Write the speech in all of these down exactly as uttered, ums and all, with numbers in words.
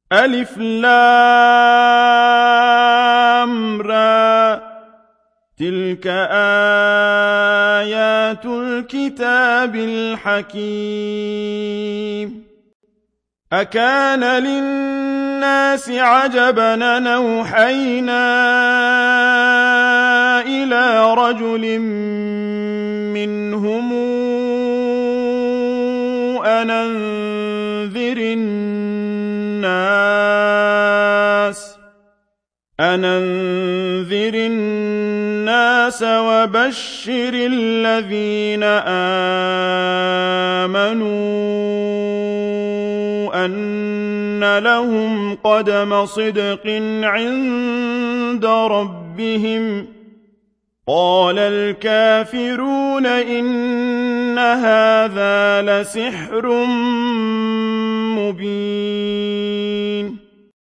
ألف لام را تلك آيات الكتاب الحكيم أكان للناس عجبا أن أوحينا إلى رجل منهم أن أنذر الناس أن أنذر الناس وبشر الذين آمنوا أن لهم قدم صدق عند ربهم قال الكافرون إن هذا لسحر مبين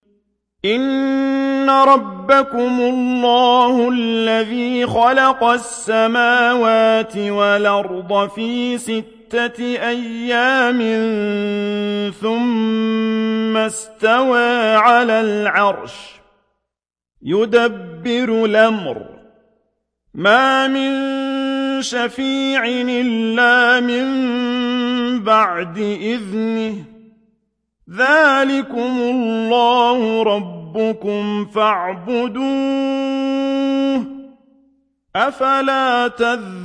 إن ربكم الله الذي خلق السماوات والأرض في ستة أيام ثم استوى على العرش يدبر الأمر ما من شفيع إلا من بعد إذنه ذلكم الله ربكم فاعبدوه أفلا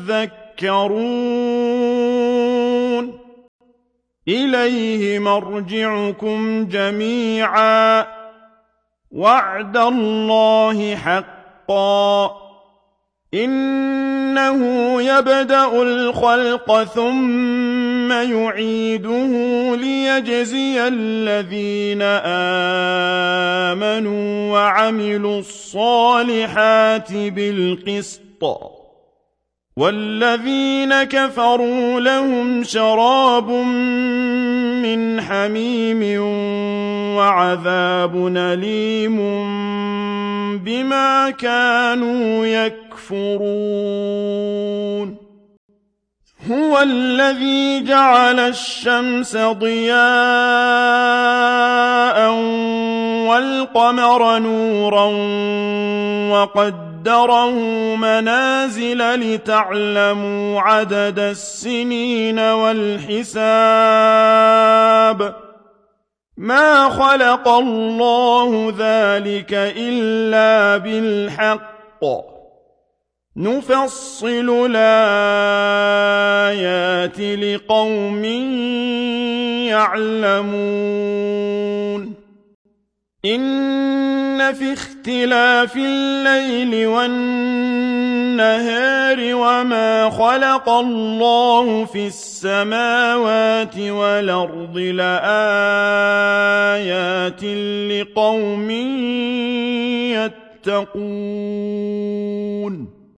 تذكرون إليه مرجعكم جميعا وعد الله حقا إنه يبدأ الخلق ثم يعيده ليجزي الذين آمنوا وعملوا الصالحات بالقسط والذين كفروا لهم شراب من حميم وعذاب أليم بما كانوا يكفرون هو الذي جعل الشمس ضياء والقمر نورا وقدره منازل لتعلموا عدد السنين والحساب ما خلق الله ذلك إلا بالحق نفصل الآيات لقوم يعلمون إن في اختلاف الليل والنهار وما خلق الله في السماوات والأرض لآيات لقوم يتقون